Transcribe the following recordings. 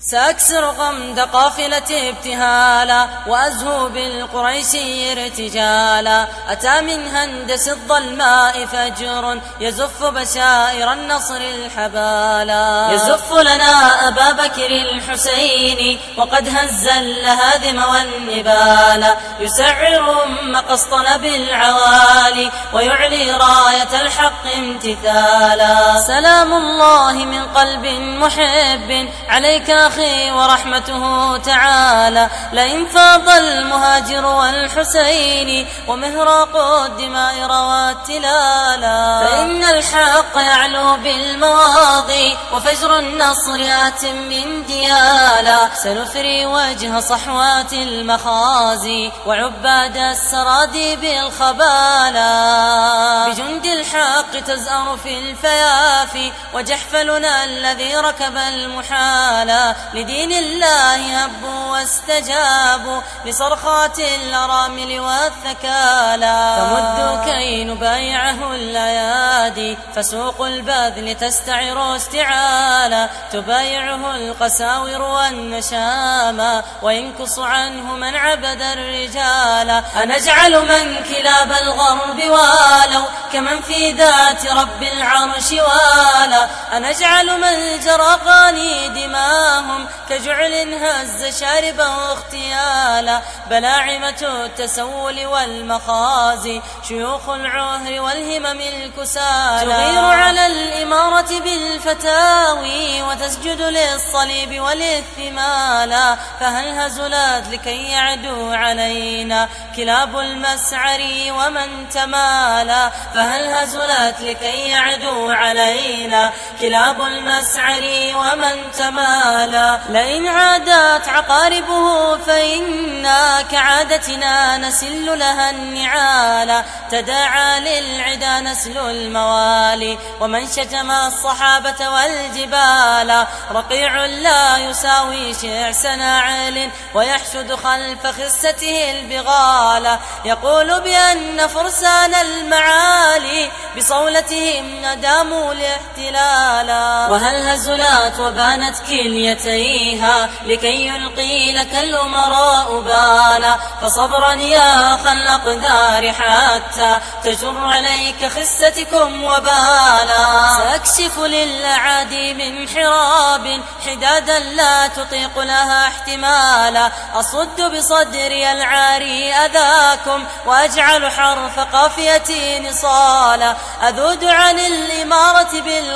سأكسر غمد قافلة ابتهالا وأزهو بالقريشي ارتجالا. أتى من هندس الظلماء فجر يزف بشائر النصر الحبالا. يزف لنا أبا بكر الحسين وقد هز اللهادم والنبالا. يسعر قسطن بالعوالي ويعلي راية الحق امتثالا. سلام الله من قلب محب عليك أخي ورحمته تعالى. لئن فاض المهاجر والحسين ومهراق الدماء روى التلالا. فإن الحق يعلو بالمواضي وفجر النصر آت من ديالا. سنثري وجه صحوات المخازي وعباد السرادي بالخبالا. بجند الحق تزأر في الفيافي وجحفلنا الذي ركب المحالا. لدين الله هبوا واستجابوا لصرخات الأرامل والثكالا. فمدوا كي نبايعه الأيادي فسوق البذل تستعر استعالا. تبايعه القساور والنشاما وينكص عنه من عبد الرجال. أنجعل من كلاب الغرب والوا كمن في ذات رب العرش والا. أنجعل من جرى غاني دماهم كجعل هز شاربا واغتيالا. بلاعمة التسول والمخازي شيوخ العهر والهمم الكسالى. تغير على الإمارة بالفتاوي وتسجد للصليب والاثمالا. فهل هزلت لكي يعدو علينا كلاب المسعر ومن تمالا. فهل هزلت لكي يعدو علينا كلاب المسعر ومن تمالا. لئن عادت عقاربه فإنا كعادتنا نسل لها النعالا. تداعى للعدا نسل الموالي ومن شتم الصحابة والجبال. رقيع لا يساوي شعس ناعل ويحشد خلف خسته البغال. يقول بأن فرسان المعالي بصولتهم نداموا الاحتلالا. وهل هزلت وبانت كليتيها لكي يلقي لك الأمراء بالا. فصبرا يا أخا الأقدار حتى تجر عليك خستكم وبالا. سأكشف للأعادي من حراب حدادا لا تطيق لها احتمالا. أصد بصدري العاري أذاكم وأجعل حرف قافيتي نصالا. أذود عن الإمارة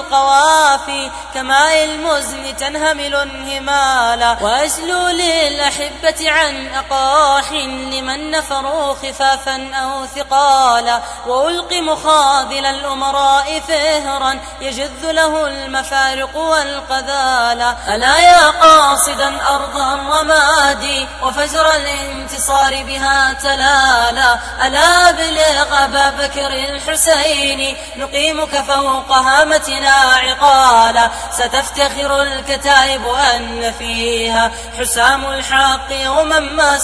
بالقوافي كماء المزن تنهمل انهمالا. وأجلو للأحبة عن أقاح لمن نفروا خفافا أو ثقالا. وألقي مخاذل الأمراء فهرا يجذ له المفارق والقذالا. ألا يا قاصدا أرض الرماد وفجر الانتصار بها تلالا. ألا بلغ أبا بكر الحسين نقيمك فوق هامتنا عقالا. ستفتخر الكتائب أن فيها حسام الحق يوما ما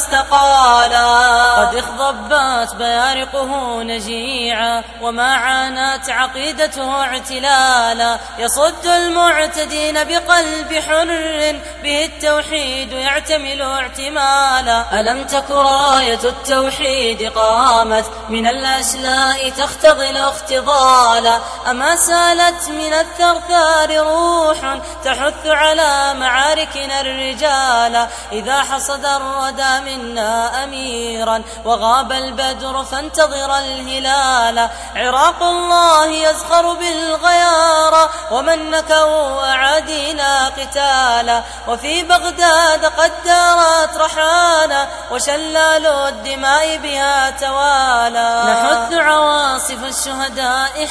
استقالا. قد اخضبت بيارقه نجيعا وما عانت عقيدته اعتلالا. يصد المعتدين بقلب حر به التوحيد يعتمل اعتمالا. ألم تك راية التوحيد قامت من الأشلاء تختضل اختضالا. أما سالت من الثرثار روح تحث على معاركنا الرجال. إذا حصد الردى منا أميرا وغاب البدر فانتظر الهلال. عراق الله يزخر بالغيارى ومن نكوا أعادينا قتالا. وفي بغداد قد دارت رحانا وشلال الدماء بها توالى. نحث عواصف الشهداء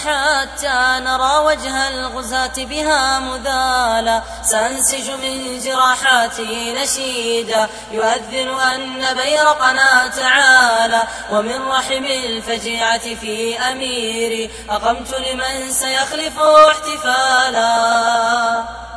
حتى نرى وجه الغزاة بها مذالا. سأنسج من جراحاتي نشيدا يؤذن أن بيرقنا تعالى. ومن رحم الفجيعة في أميري أقمت لمن سيخلف احتفالا.